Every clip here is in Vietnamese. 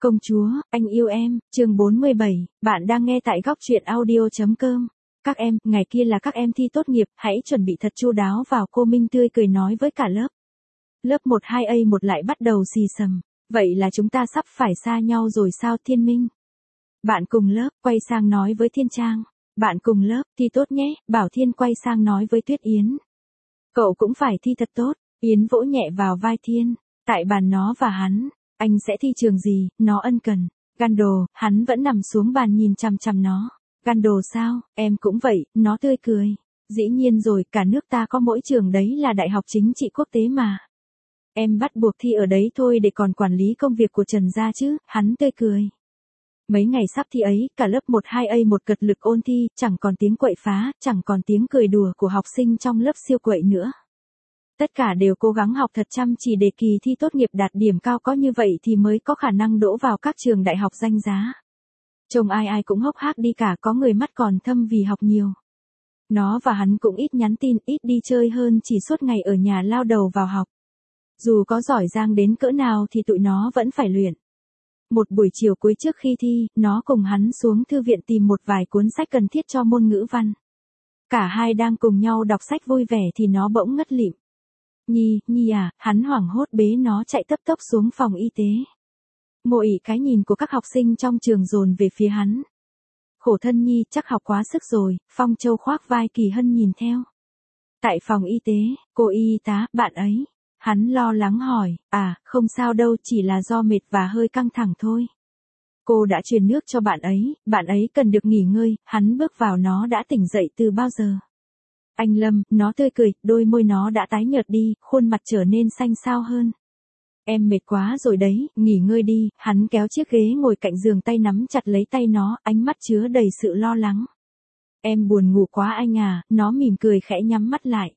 Công chúa, anh yêu em, chương 47, bạn đang nghe tại góc truyện audio.com. Các em, ngày kia là các em thi tốt nghiệp, hãy chuẩn bị thật chu đáo vào, cô Minh tươi cười nói với cả lớp. Lớp 12A1 lại bắt đầu xì xầm, vậy là chúng ta sắp phải xa nhau rồi sao Thiên Minh? Bạn cùng lớp, quay sang nói với Thiên Trang. Bạn cùng lớp, thi tốt nhé, Bảo Thiên quay sang nói với Tuyết Yến. Cậu cũng phải thi thật tốt, Yến vỗ nhẹ vào vai Thiên, tại bàn nó và hắn. Anh sẽ thi trường gì, nó ân cần. Gandalf, hắn vẫn nằm xuống bàn nhìn chằm chằm nó. Gandalf sao, em cũng vậy, nó tươi cười. Dĩ nhiên rồi, cả nước ta có mỗi trường đấy là Đại học Chính trị Quốc tế mà. Em bắt buộc thi ở đấy thôi để còn quản lý công việc của Trần gia chứ, hắn tươi cười. Mấy ngày sắp thi ấy, cả lớp 12A1 cật lực ôn thi, chẳng còn tiếng quậy phá, chẳng còn tiếng cười đùa của học sinh trong lớp siêu quậy nữa. Tất cả đều cố gắng học thật chăm chỉ để kỳ thi tốt nghiệp đạt điểm cao, có như vậy thì mới có khả năng đỗ vào các trường đại học danh giá. Trông ai ai cũng hốc hác đi cả, có người mắt còn thâm vì học nhiều. Nó và hắn cũng ít nhắn tin, ít đi chơi hơn, chỉ suốt ngày ở nhà lao đầu vào học. Dù có giỏi giang đến cỡ nào thì tụi nó vẫn phải luyện. Một buổi chiều cuối trước khi thi, nó cùng hắn xuống thư viện tìm một vài cuốn sách cần thiết cho môn ngữ văn. Cả hai đang cùng nhau đọc sách vui vẻ thì nó bỗng ngất lịm. Nhi à, hắn hoảng hốt bế nó chạy tấp tốc xuống phòng y tế. Mộ ỉ cái nhìn của các học sinh trong trường dồn về phía hắn. Khổ thân Nhi, chắc học quá sức rồi, Phong Châu khoác vai Kỳ Hân nhìn theo. Tại phòng y tế, cô y tá, bạn ấy. Hắn lo lắng hỏi, không sao đâu, chỉ là do mệt và hơi căng thẳng thôi. Cô đã truyền nước cho bạn ấy cần được nghỉ ngơi, hắn bước vào, nó đã tỉnh dậy từ bao giờ. Anh Lâm, nó tươi cười, đôi môi nó đã tái nhợt đi, khuôn mặt trở nên xanh xao hơn. Em mệt quá rồi đấy, nghỉ ngơi đi, hắn kéo chiếc ghế ngồi cạnh giường, tay nắm chặt lấy tay nó, ánh mắt chứa đầy sự lo lắng. Em buồn ngủ quá anh à, nó mỉm cười khẽ nhắm mắt lại.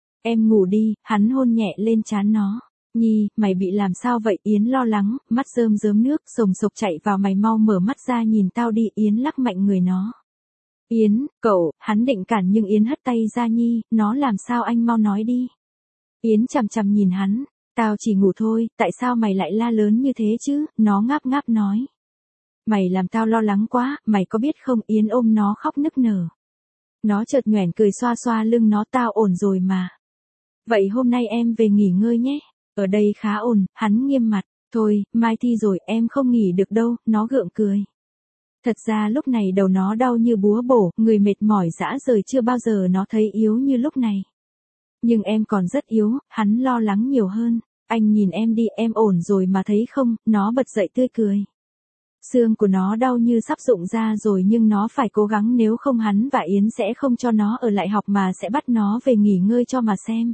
Em ngủ đi, hắn hôn nhẹ lên trán nó. Nhi, mày bị làm sao vậy? Yến lo lắng, mắt rơm rớm nước, sồng sộc chạy vào, mày mau mở mắt ra nhìn tao đi, Yến lắc mạnh người nó. Yến, cậu, hắn định cản nhưng Yến hất tay ra. Nhi, nó làm sao anh mau nói đi. Yến chằm chằm nhìn hắn, tao chỉ ngủ thôi, tại sao mày lại la lớn như thế chứ, nó ngáp ngáp nói. Mày làm tao lo lắng quá, mày có biết không, Yến ôm nó khóc nức nở. Nó chợt nhoẻn cười xoa xoa lưng nó, tao ổn rồi mà. Vậy hôm nay em về nghỉ ngơi nhé, ở đây khá ổn, hắn nghiêm mặt, thôi, mai thi rồi, em không nghỉ được đâu, nó gượng cười. Thật ra lúc này đầu nó đau như búa bổ, người mệt mỏi rã rời, chưa bao giờ nó thấy yếu như lúc này. Nhưng em còn rất yếu, hắn lo lắng nhiều hơn. Anh nhìn em đi, em ổn rồi mà thấy không, nó bật dậy tươi cười. Xương của nó đau như sắp rụng ra rồi nhưng nó phải cố gắng, nếu không hắn và Yến sẽ không cho nó ở lại học mà sẽ bắt nó về nghỉ ngơi cho mà xem.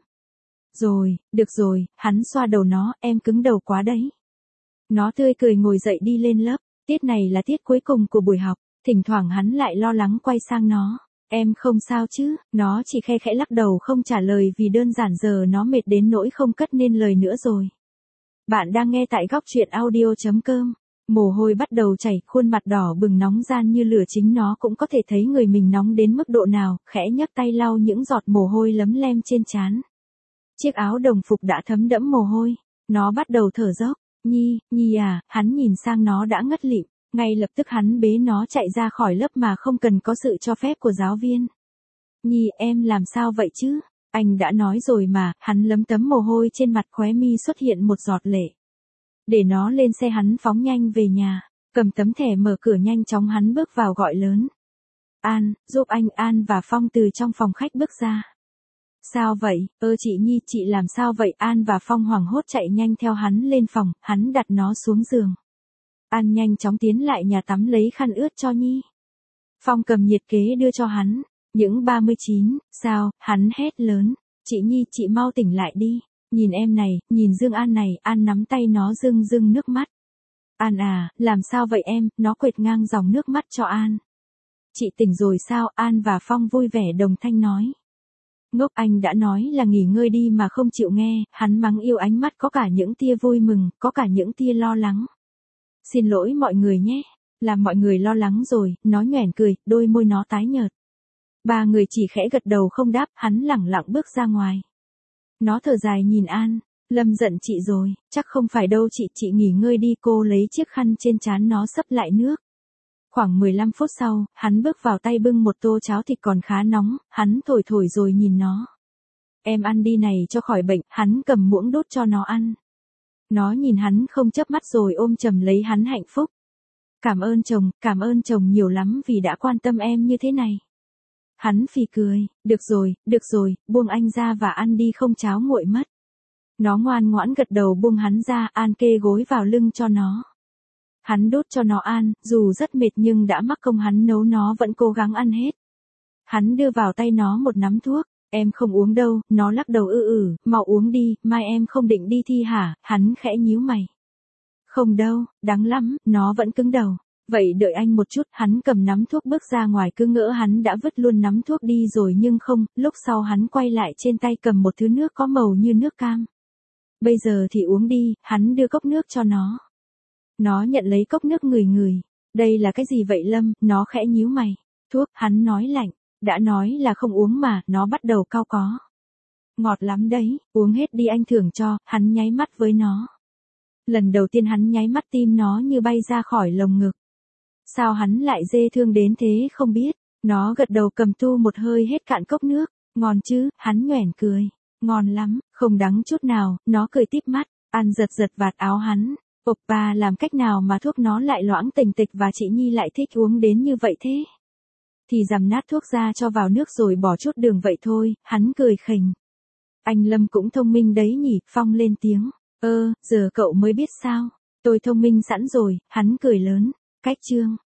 Rồi, được rồi, hắn xoa đầu nó, em cứng đầu quá đấy. Nó tươi cười ngồi dậy đi lên lớp, tiết này là tiết cuối cùng của buổi học, thỉnh thoảng hắn lại lo lắng quay sang nó. Em không sao chứ, nó chỉ khe khẽ lắc đầu không trả lời vì đơn giản giờ nó mệt đến nỗi không cất nên lời nữa rồi. Bạn đang nghe tại góc truyện audio.com. Mồ hôi bắt đầu chảy, khuôn mặt đỏ bừng nóng gian như lửa, chính nó cũng có thể thấy người mình nóng đến mức độ nào, khẽ nhấc tay lau những giọt mồ hôi lấm lem trên trán. Chiếc áo đồng phục đã thấm đẫm mồ hôi, nó bắt đầu thở dốc. Nhi à, hắn nhìn sang nó đã ngất lịm, ngay lập tức hắn bế nó chạy ra khỏi lớp mà không cần có sự cho phép của giáo viên. Nhi, em làm sao vậy chứ? Anh đã nói rồi mà, hắn lấm tấm mồ hôi trên mặt, khóe mi xuất hiện một giọt lệ. Để nó lên xe, hắn phóng nhanh về nhà, cầm tấm thẻ mở cửa nhanh chóng, hắn bước vào gọi lớn. An, giúp anh. An và Phong từ trong phòng khách bước ra. Sao vậy, chị Nhi, chị làm sao vậy? An và Phong hoảng hốt chạy nhanh theo hắn lên phòng, hắn đặt nó xuống giường. An nhanh chóng tiến lại nhà tắm lấy khăn ướt cho Nhi. Phong cầm nhiệt kế đưa cho hắn. Những 39, sao, hắn hét lớn. Chị Nhi, chị mau tỉnh lại đi. Nhìn em này, nhìn Dương An này. An nắm tay nó rưng rưng nước mắt. An à, làm sao vậy em? Nó quệt ngang dòng nước mắt cho An. Chị tỉnh rồi sao? An và Phong vui vẻ đồng thanh nói. Ngốc, anh đã nói là nghỉ ngơi đi mà không chịu nghe, hắn mắng yêu, ánh mắt có cả những tia vui mừng, có cả những tia lo lắng. Xin lỗi mọi người nhé, làm mọi người lo lắng rồi, nó nhoẻn cười, đôi môi nó tái nhợt. Ba người chỉ khẽ gật đầu không đáp, hắn lẳng lặng bước ra ngoài. Nó thở dài nhìn An, Lâm giận chị rồi, chắc không phải đâu chị nghỉ ngơi đi, cô lấy chiếc khăn trên trán nó xấp lại nước. Khoảng 15 phút sau, hắn bước vào tay bưng một tô cháo thịt còn khá nóng, hắn thổi rồi nhìn nó. Em ăn đi này cho khỏi bệnh, hắn cầm muỗng đút cho nó ăn. Nó nhìn hắn không chớp mắt rồi ôm chầm lấy hắn hạnh phúc. Cảm ơn chồng nhiều lắm vì đã quan tâm em như thế này. Hắn phì cười, được rồi, buông anh ra và ăn đi không cháo nguội mất. Nó ngoan ngoãn gật đầu buông hắn ra, An kê gối vào lưng cho nó. Hắn đút cho nó ăn, dù rất mệt nhưng đã mắc công hắn nấu nó vẫn cố gắng ăn hết. Hắn đưa vào tay nó một nắm thuốc, em không uống đâu, nó lắc đầu mau uống đi, mai em không định đi thi hả, hắn khẽ nhíu mày. Không đâu, đắng lắm, nó vẫn cứng đầu. Vậy đợi anh một chút, hắn cầm nắm thuốc bước ra ngoài, cứ ngỡ hắn đã vứt luôn nắm thuốc đi rồi nhưng không, lúc sau hắn quay lại trên tay cầm một thứ nước có màu như nước cam. Bây giờ thì uống đi, hắn đưa cốc nước cho nó. Nó nhận lấy cốc nước ngửi. Đây là cái gì vậy Lâm, nó khẽ nhíu mày. Thuốc, hắn nói lạnh. Đã nói là không uống mà, nó bắt đầu cau có. Ngọt lắm đấy, uống hết đi anh thưởng cho, hắn nháy mắt với nó. Lần đầu tiên hắn nháy mắt tim nó như bay ra khỏi lồng ngực. Sao hắn lại dê thương đến thế không biết. Nó gật đầu cầm tu một hơi hết cạn cốc nước. Ngon chứ, hắn nhoẻn cười. Ngon lắm, không đắng chút nào, nó cười típ mắt, ăn giật vạt áo hắn. Oppa làm cách nào mà thuốc nó lại loãng tình tịch và chị Nhi lại thích uống đến như vậy thế? Thì dằm nát thuốc ra cho vào nước rồi bỏ chút đường vậy thôi, hắn cười khỉnh. Anh Lâm cũng thông minh đấy nhỉ, Phong lên tiếng. Giờ cậu mới biết sao? Tôi thông minh sẵn rồi, hắn cười lớn. Cách chương